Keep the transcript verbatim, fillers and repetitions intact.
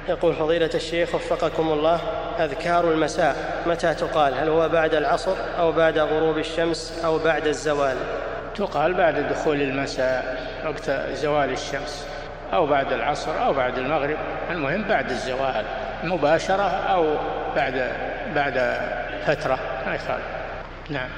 يقول فضيلة الشيخ وفقكم الله، أذكار المساء متى تقال؟ هل هو بعد العصر أو بعد غروب الشمس أو بعد الزوال؟ تقال بعد دخول المساء وقت زوال الشمس، أو بعد العصر أو بعد المغرب، المهم بعد الزوال مباشرة أو بعد بعد فترة ما يخالف. نعم.